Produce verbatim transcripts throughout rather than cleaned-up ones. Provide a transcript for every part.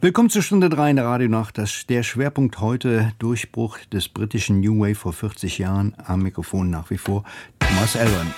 Willkommen zur Stunde drei in der Radionacht. Das, der Schwerpunkt heute: Durchbruch des britischen New Wave vor vierzig Jahren. Am Mikrofon nach wie vor Thomas Elverton.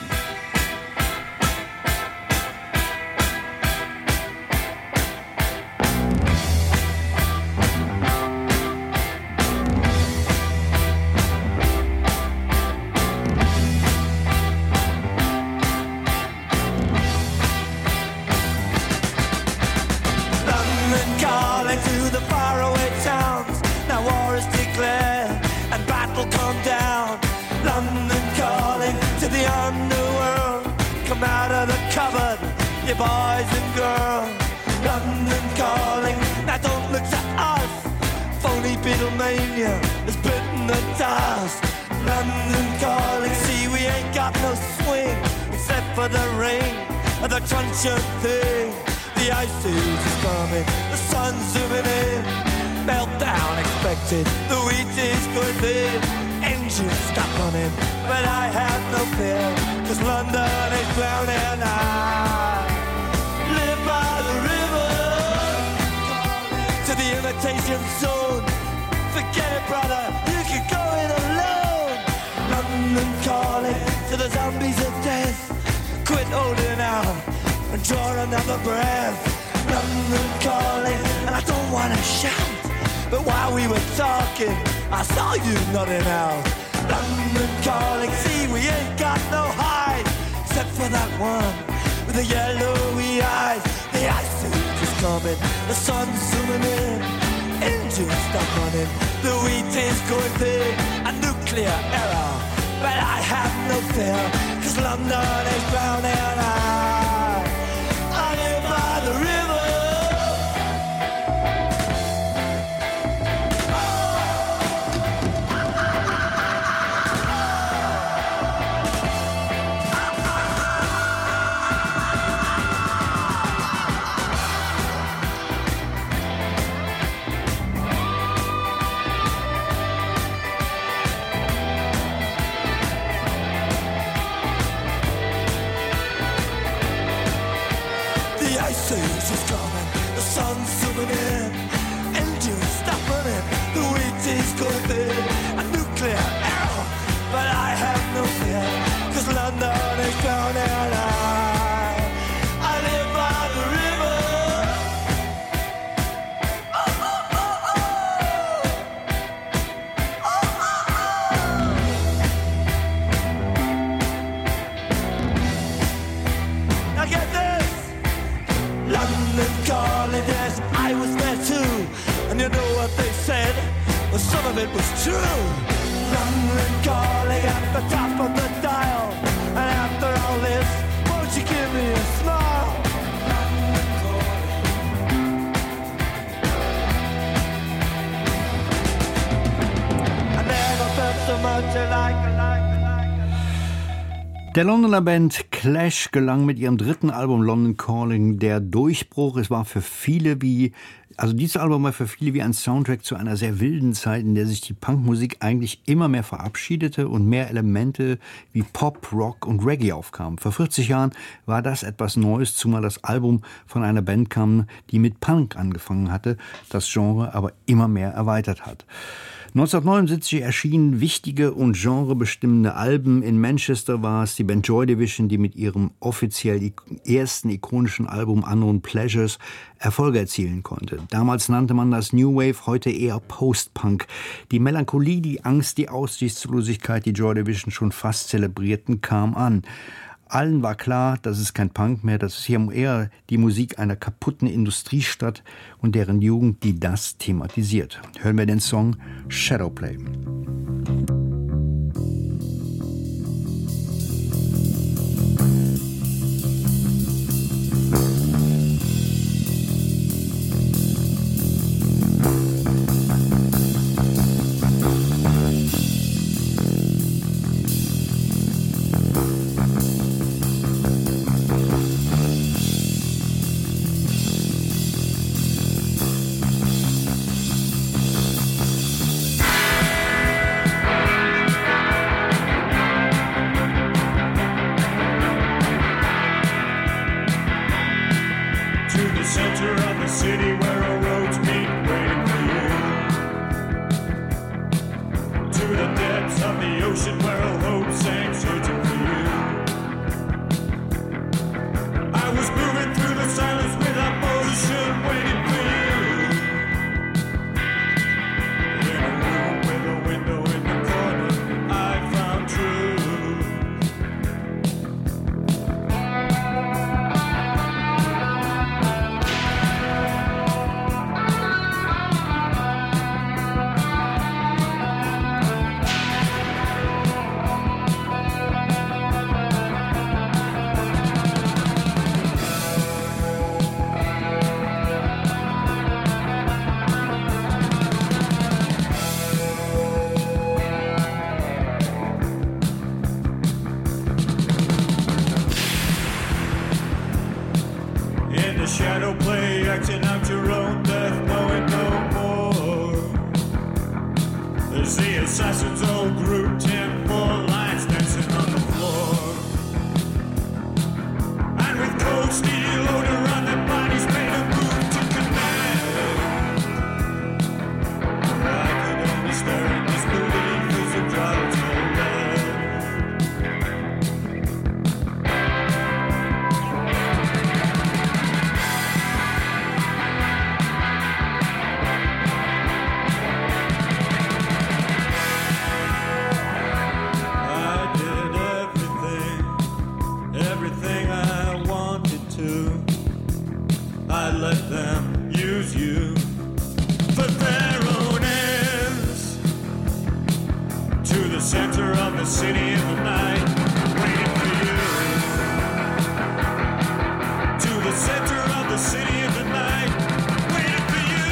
The wheat is good there, engines stop running, but I have no fear, cause London is drowning. I live by the river, to the imitation zone. Forget it, brother, you can go it alone. London calling to the zombies of death. Quit holding out and draw another breath. London calling, and I don't wanna shout, but while we were talking, I saw you nodding out. London calling, see we ain't got no hide, except for that one with the yellowy eyes. The ice age is coming, the sun's zooming in, engines stop running, the wheat is going big, a nuclear error, but I have no fear, cause London is drowning. I, I live by the river. It was true. London calling at the top of the dial, and after all this, won't you give me a smile? I never felt so much alike, alike, alike. Der Londoner Band Clash gelang mit ihrem dritten Album London Calling der Durchbruch. Es war für viele wie Also dieses Album war für viele wie ein Soundtrack zu einer sehr wilden Zeit, in der sich die Punkmusik eigentlich immer mehr verabschiedete und mehr Elemente wie Pop, Rock und Reggae aufkamen. Vor vierzig Jahren war das etwas Neues, zumal das Album von einer Band kam, die mit Punk angefangen hatte, das Genre aber immer mehr erweitert hat. neunzehnhundertneunundsiebzig erschienen wichtige und genrebestimmende Alben. In Manchester war es die Band Joy Division, die mit ihrem offiziell ersten ikonischen Album Unknown Pleasures Erfolge erzielen konnte. Damals nannte man das New Wave, heute eher Post-Punk. Die Melancholie, die Angst, die Aussichtslosigkeit, die Joy Division schon fast zelebrierten, kam an. Allen war klar, das ist kein Punk mehr, das ist hier eher die Musik einer kaputten Industriestadt und deren Jugend, die das thematisiert. Hören wir den Song Shadowplay. assassins all grouped in four lines dancing on the floor. And with cold steel odor on their bodies made a move to connect. I could only stare in disbelief as the crowds all left. Let them use you for their own ends. To the center of the city in the night, waiting for you. To the center of the city in the night, waiting for you.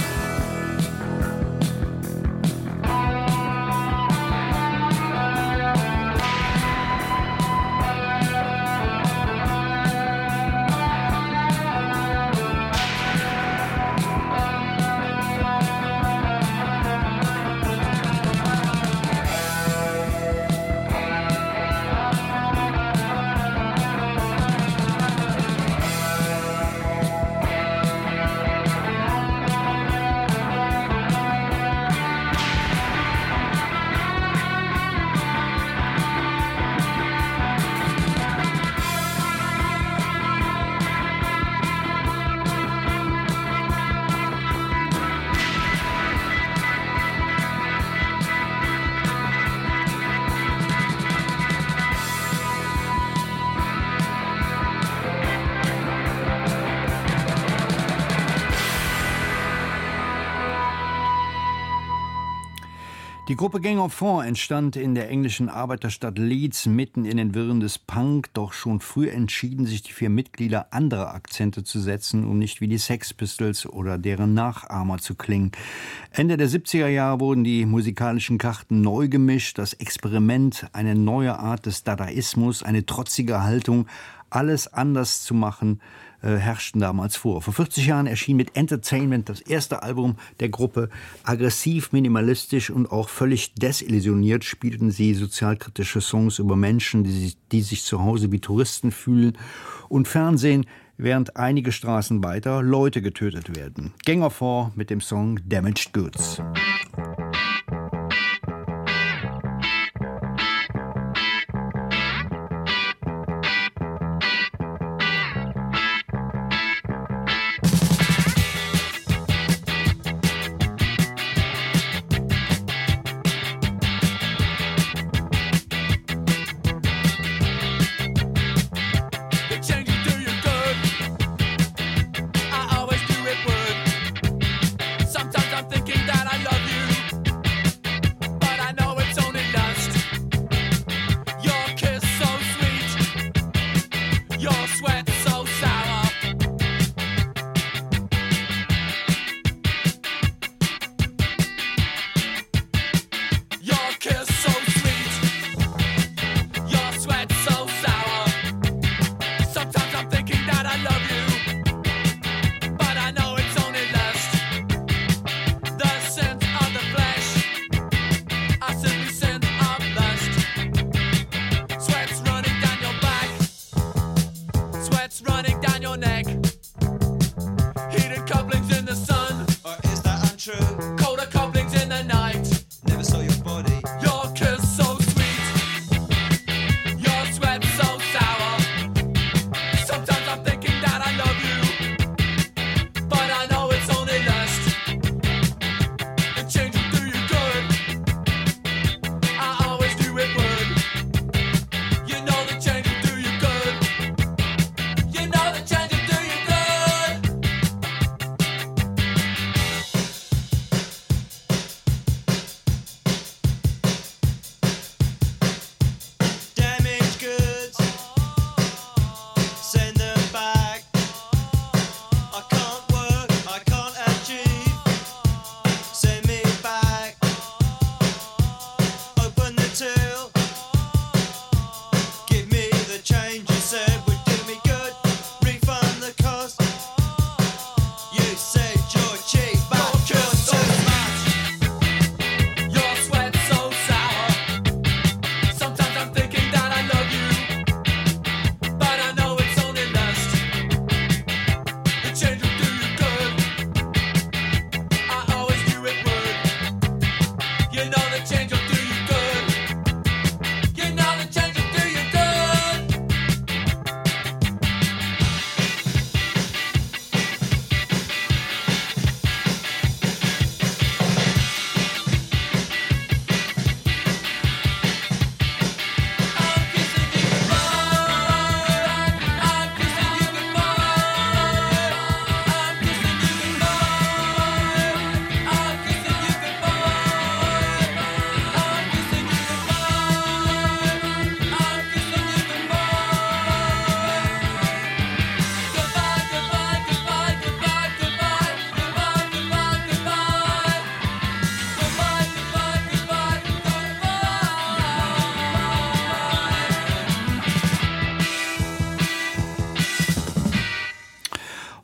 Die Gruppe Gang of Four entstand in der englischen Arbeiterstadt Leeds mitten in den Wirren des Punk, doch schon früh entschieden sich die vier Mitglieder, andere Akzente zu setzen, um nicht wie die Sex Pistols oder deren Nachahmer zu klingen. Ende der siebziger Jahre wurden die musikalischen Karten neu gemischt, das Experiment, eine neue Art des Dadaismus, eine trotzige Haltung, alles anders zu machen, äh, herrschten damals vor. Vor vierzig Jahren erschien mit Entertainment das erste Album der Gruppe. Aggressiv, minimalistisch und auch völlig desillusioniert spielten sie sozialkritische Songs über Menschen, die sich, die sich zu Hause wie Touristen fühlen und Fernsehen, während einige Straßen weiter Leute getötet werden. Gang of Four mit dem Song Damaged Goods.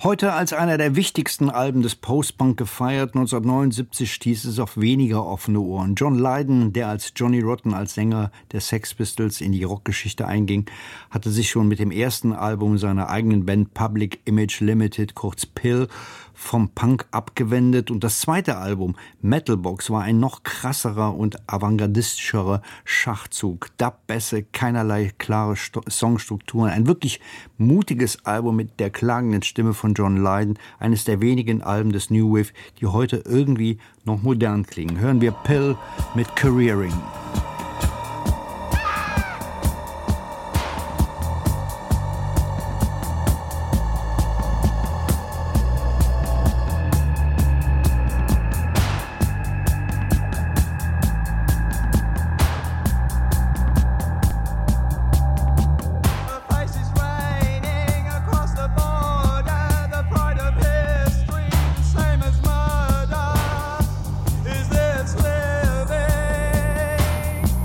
Heute als einer der wichtigsten Alben des Post-Punk gefeiert. neunzehnhundertneunundsiebzig stieß es auf weniger offene Ohren. John Lydon, der als Johnny Rotten als Sänger der Sex Pistols in die Rockgeschichte einging, hatte sich schon mit dem ersten Album seiner eigenen Band Public Image Limited, kurz P I L, vom Punk abgewendet. Und das zweite Album, Metalbox, war ein noch krasserer und avantgardistischerer Schachzug. Dub-Bässe, keinerlei klare Sto- Songstrukturen. Ein wirklich mutiges Album mit der klagenden Stimme von John Lydon. Eines der wenigen Alben des New Wave, die heute irgendwie noch modern klingen. Hören wir P I L mit Careering. Is this living?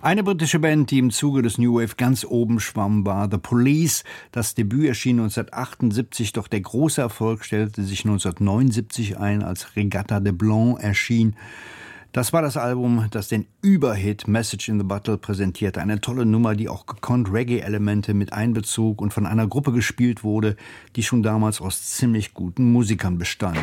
Eine britische Band, die im Zuge des New Wave ganz oben schwamm, war The Police. Das Debüt erschien neunzehnhundertachtundsiebzig, doch der große Erfolg stellte sich neunzehnhundertneunundsiebzig ein, als Regatta de Blanc erschien. Das war das Album, das den Überhit Message in the Bottle präsentierte. Eine tolle Nummer, die auch gekonnt Reggae-Elemente mit einbezog und von einer Gruppe gespielt wurde, die schon damals aus ziemlich guten Musikern bestand.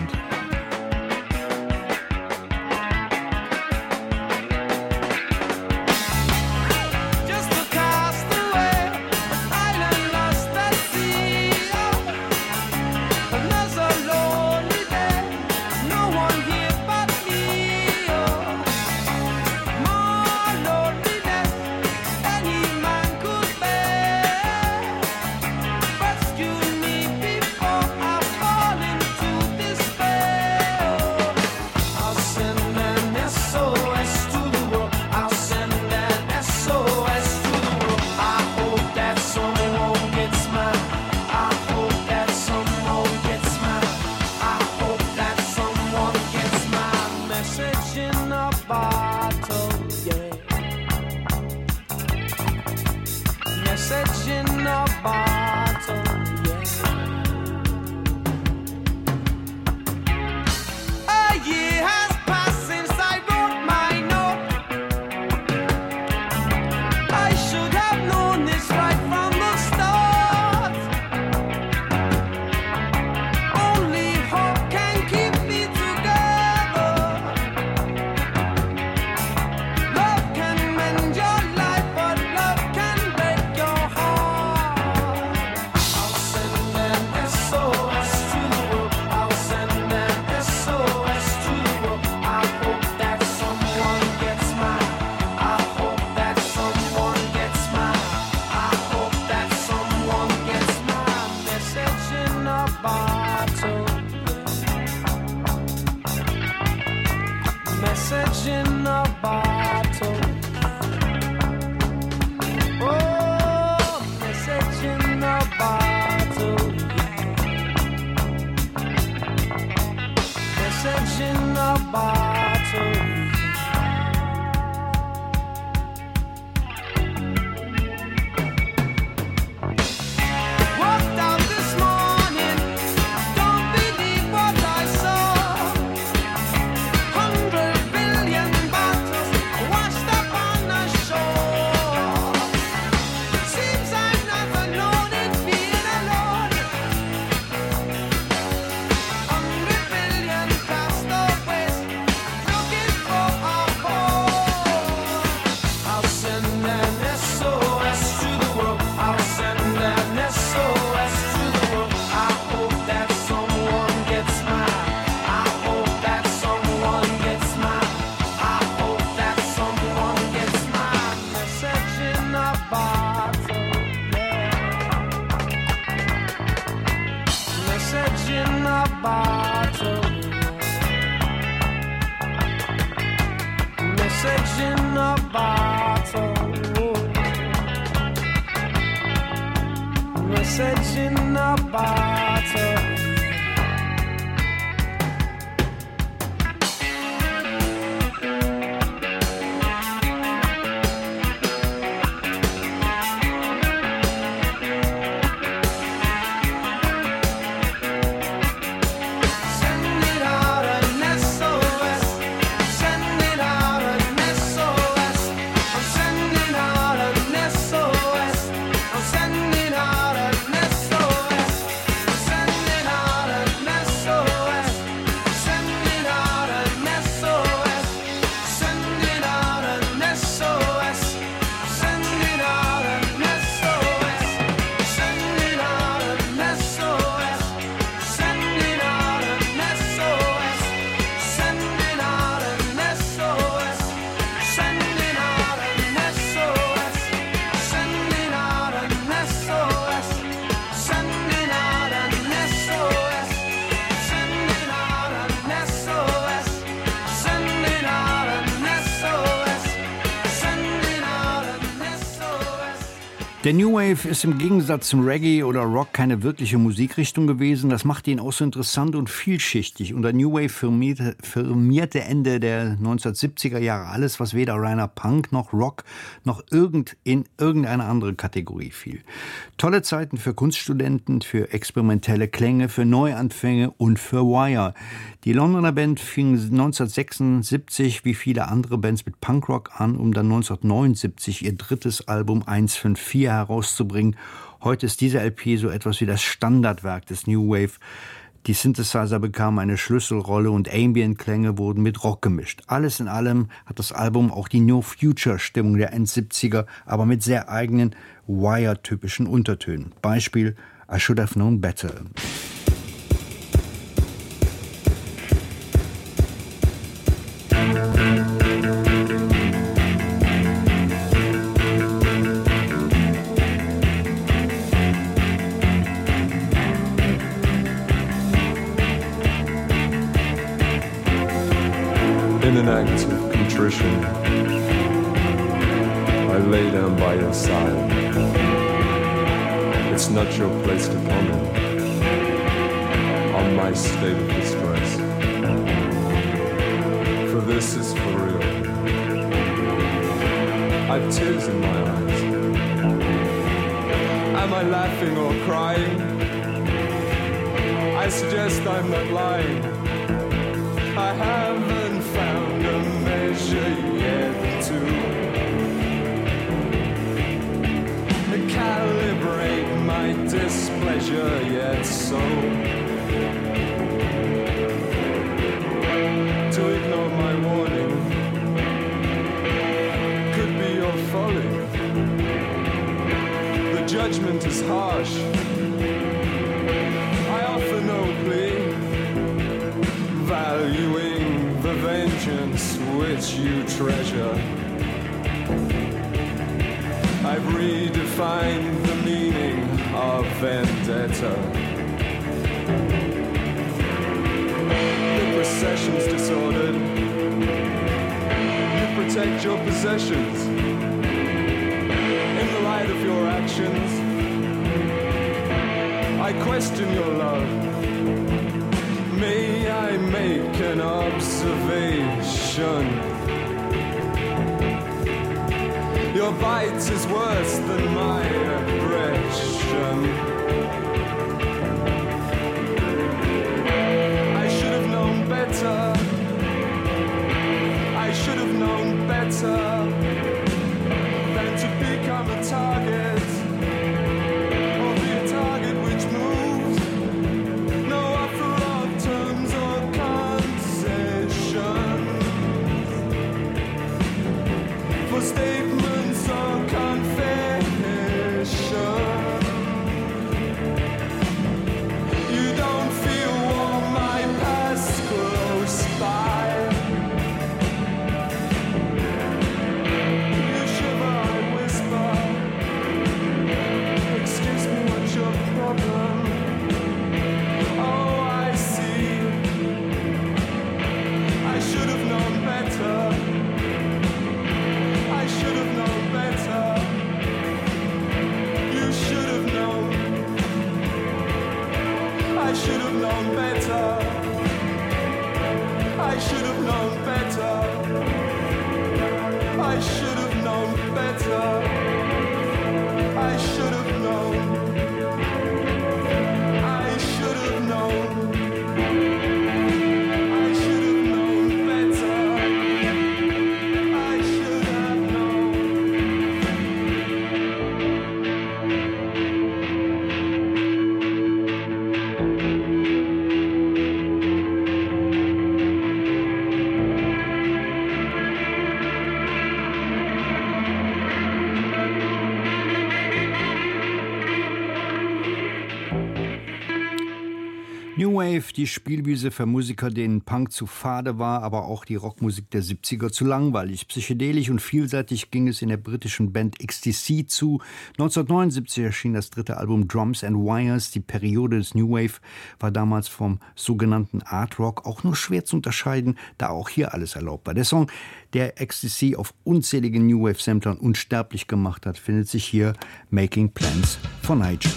Der New Wave ist im Gegensatz zum Reggae oder Rock keine wirkliche Musikrichtung gewesen. Das macht ihn auch so interessant und vielschichtig. Und der New Wave firmierte, firmierte Ende der neunzehnhundertsiebziger Jahre alles, was weder reiner Punk noch Rock noch irgend in irgendeine andere Kategorie fiel. Tolle Zeiten für Kunststudenten, für experimentelle Klänge, für Neuanfänge und für Wire. Die Londoner Band fing neunzehnhundertsechsundsiebzig wie viele andere Bands mit Punkrock an, um dann neunzehnhundertneunundsiebzig ihr drittes Album eins fünf vier herauszubringen. Heute ist diese L P so etwas wie das Standardwerk des New Wave. Die Synthesizer bekamen eine Schlüsselrolle und Ambient-Klänge wurden mit Rock gemischt. Alles in allem hat das Album auch die No-Future-Stimmung der End-siebziger, aber mit sehr eigenen Wire-typischen Untertönen. Beispiel I Should Have Known Better. In an act of contrition, I lay down by your side. It's not your place to comment on my state of distress, for this is for real. I've tears in my eyes. Am I laughing or crying? I suggest I'm not lying. I haven't found a measure yet to calibrate my displeasure yet, so to ignore my warning could be your folly. The judgment is harsh. I offer no plea, valuing the vengeance which you treasure. I've redefined the meaning of vendetta. The procession's disordered. You protect your possessions in the light of your actions. I question your love. May I make an observation? Your bite is worse than my aggression. I should have known better. I should have known better than to become a target, or be a target which moves. No offer of terms or concessions for statements or confession. You don't feel warm, my past close by. You shiver, I whisper. Excuse me, what's your problem? Oh, I see. I should have known better. I should have known better. You should have known. I should have known better. I should have known better. I should have known better. I should have known. I should have known. I should have known better. I should have known. Wave, die Spielwiese für Musiker, denen Punk zu fade war, aber auch die Rockmusik der siebziger zu langweilig. Psychedelisch und vielseitig ging es in der britischen Band X T C zu. neunzehnhundertneunundsiebzig erschien das dritte Album Drums and Wires. Die Periode des New Wave war damals vom sogenannten Art Rock auch nur schwer zu unterscheiden, da auch hier alles erlaubt war. Der Song, der X T C auf unzähligen New Wave Samplern unsterblich gemacht hat, findet sich hier: Making Plans for Nigel.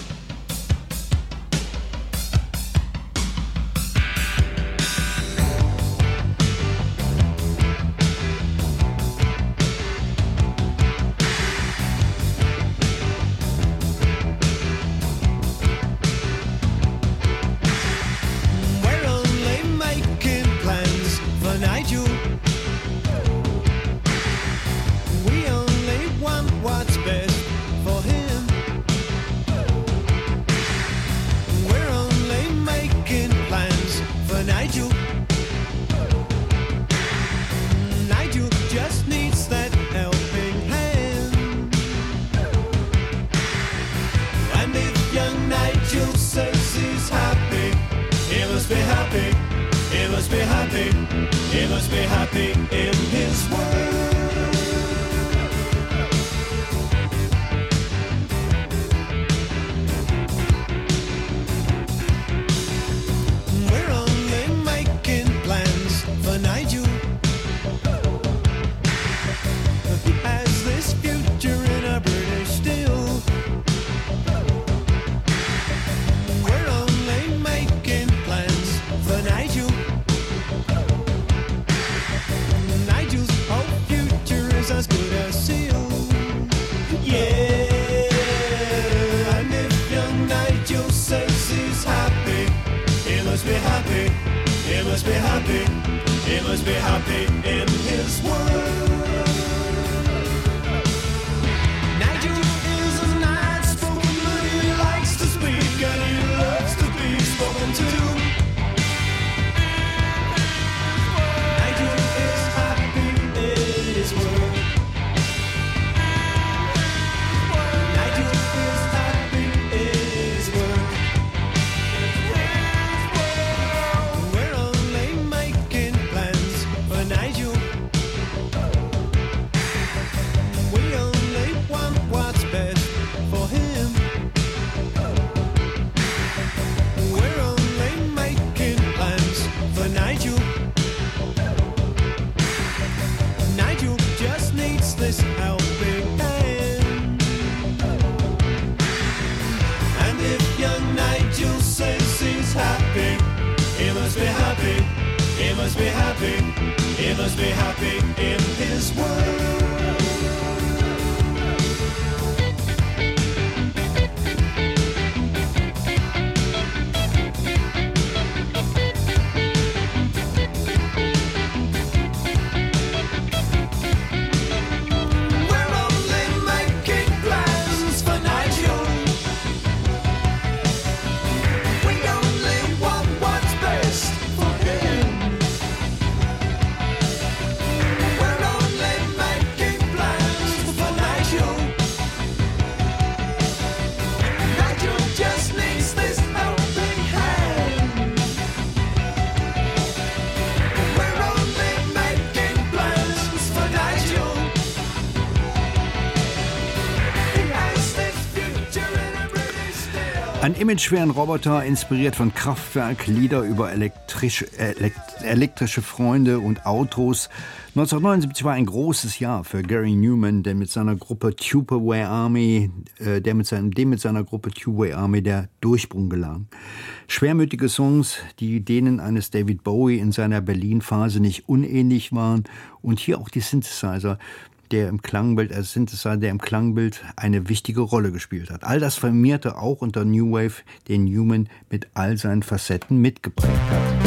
Ein imageschweren Roboter, inspiriert von Kraftwerk, Lieder über elektrisch, elekt, elektrische Freunde und Autos. neunzehnhundertneunundsiebzig war ein großes Jahr für Gary Numan, der mit seiner Gruppe Tupperware Army, äh, der mit seinem, dem mit seiner Gruppe Tupperware Army der Durchbruch gelang. Schwermütige Songs, die denen eines David Bowie in seiner Berlin-Phase nicht unähnlich waren, und hier auch die Synthesizer, der im Klangbild, als Synthesizer, der im Klangbild eine wichtige Rolle gespielt hat. All das vermehrte auch unter New Wave, den Numan mit all seinen Facetten mitgeprägt hat.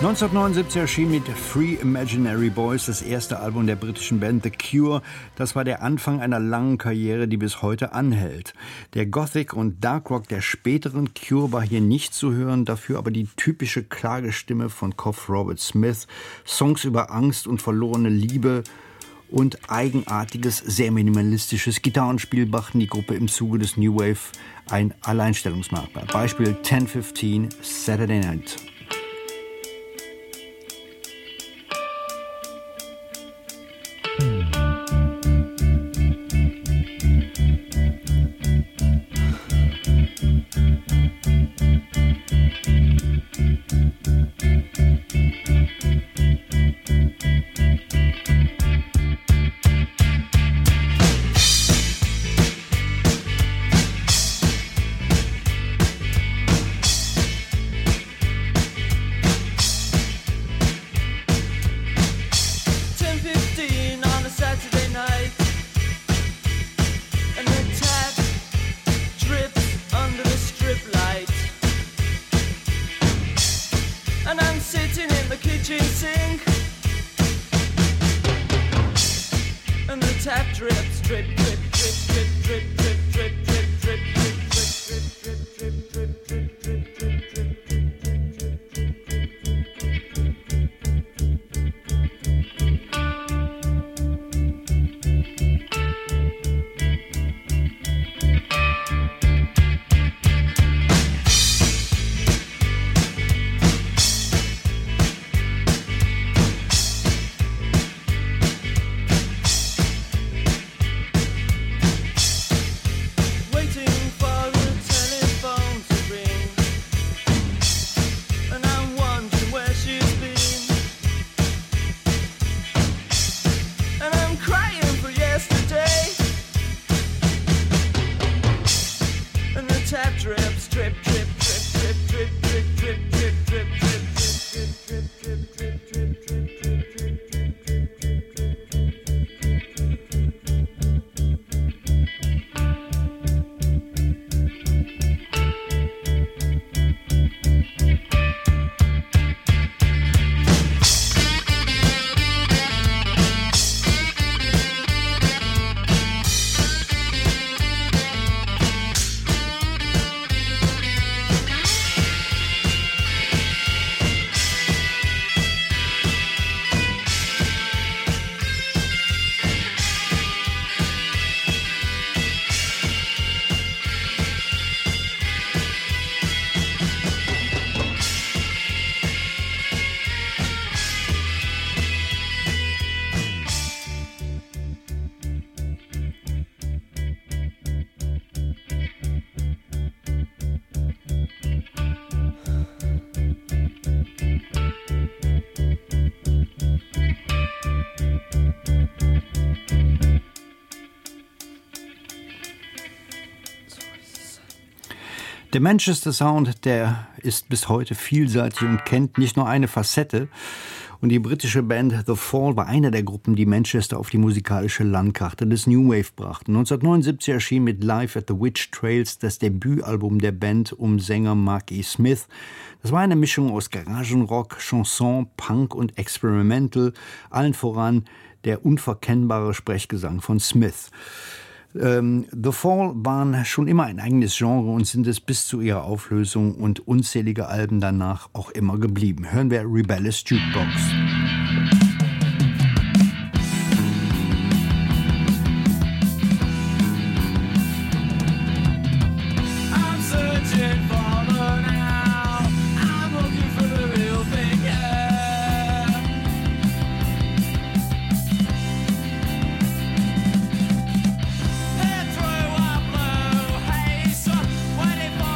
neunzehnhundertneunundsiebzig erschien mit Three Imaginary Boys das erste Album der britischen Band The Cure. Das war der Anfang einer langen Karriere, die bis heute anhält. Der Gothic und Dark Rock der späteren Cure war hier nicht zu hören, dafür aber die typische Klagestimme von Kopf Robert Smith, Songs über Angst und verlorene Liebe und eigenartiges, sehr minimalistisches Gitarrenspiel brachten die Gruppe im Zuge des New Wave ein Alleinstellungsmerkmal. Beispiel ten fifteen Saturday Night. Der Manchester Sound, der ist bis heute vielseitig und kennt nicht nur eine Facette. Und die britische Band The Fall war einer der Gruppen, die Manchester auf die musikalische Landkarte des New Wave brachten. neunzehnhundertneunundsiebzig erschien mit Live at the Witch Trails das Debütalbum der Band um Sänger Mark E. Smith. Das war eine Mischung aus Garagenrock, Chanson, Punk und Experimental, allen voran der unverkennbare Sprechgesang von Smith. Ähm, The Fall waren schon immer ein eigenes Genre und sind es bis zu ihrer Auflösung und unzählige Alben danach auch immer geblieben. Hören wir Rebellious Jukebox.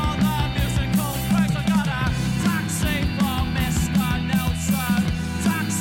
Taxi for Mister Nelson.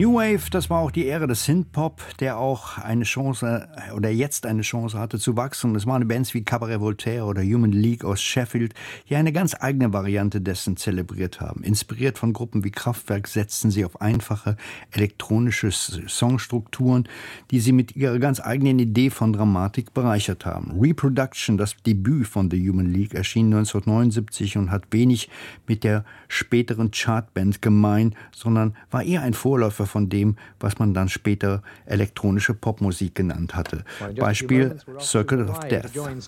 New Wave, das war auch die Ära des Synthpop, der auch eine Chance oder jetzt eine Chance hatte zu wachsen. Es waren Bands wie Cabaret Voltaire oder Human League aus Sheffield, die eine ganz eigene Variante dessen zelebriert haben. Inspiriert von Gruppen wie Kraftwerk setzten sie auf einfache elektronische Songstrukturen, die sie mit ihrer ganz eigenen Idee von Dramatik bereichert haben. Reproduction, das Debüt von The Human League, erschien neunzehnhundertneunundsiebzig und hat wenig mit der späteren Chartband gemein, sondern war eher ein Vorläufer von dem, was man dann später elektronische Popmusik genannt hatte. Beispiel Circle of Death.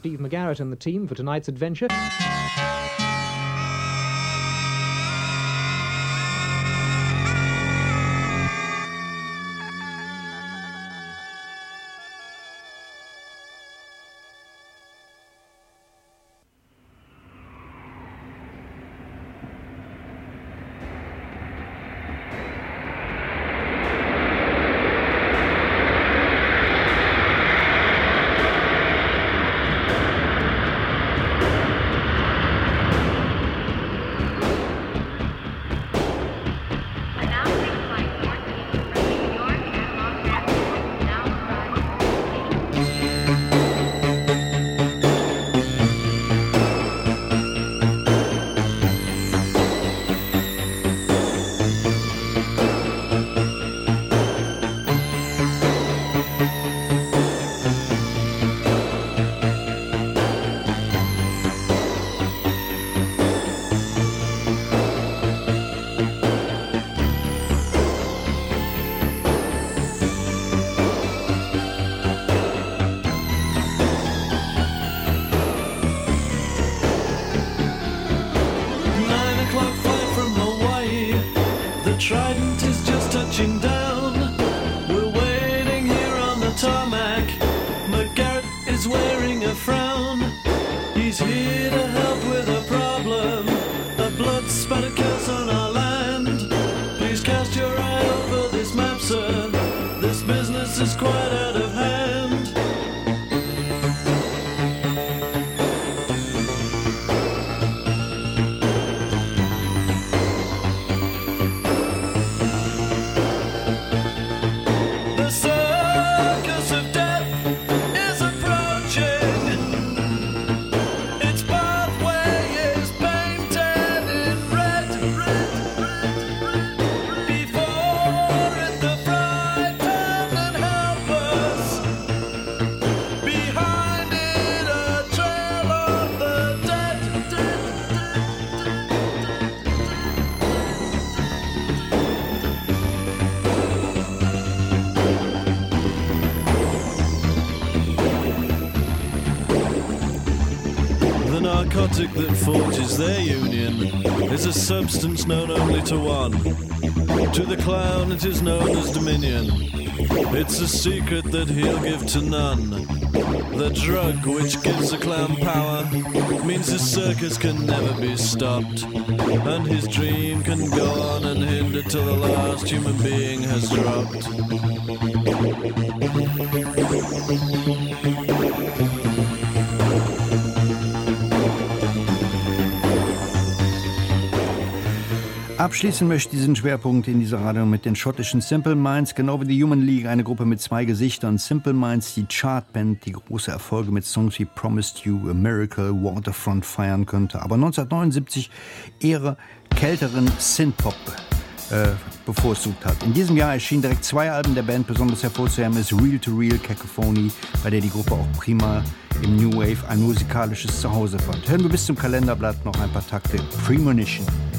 Trident is just touching down. We're waiting here on the tarmac. McGarrett is wearing a frown. He's here to help with a problem. A blood spatter curse on our land. Please cast your eye over this map, sir. This business is quite out of hand. narcotic that forges their union is a substance known only to one. To the clown it is known as dominion. It's a secret that he'll give to none. The drug which gives the clown power means his circus can never be stopped, and his dream can go on unhindered till the last human being has dropped. Abschließen möchte ich diesen Schwerpunkt in dieser Radio mit den schottischen Simple Minds, genau wie die Human League, eine Gruppe mit zwei Gesichtern. Simple Minds, die Chartband, die große Erfolge mit Songs wie Promised You, A Miracle, Waterfront feiern könnte, aber neunzehnhundertneunundsiebzig ihre kälteren Synthpop äh, bevorzugt hat. In diesem Jahr erschienen direkt zwei Alben der Band, besonders hervorzuheben ist Real to Real Cacophony, bei der die Gruppe auch prima im New Wave ein musikalisches Zuhause fand. Hören wir bis zum Kalenderblatt noch ein paar Takte Premonition.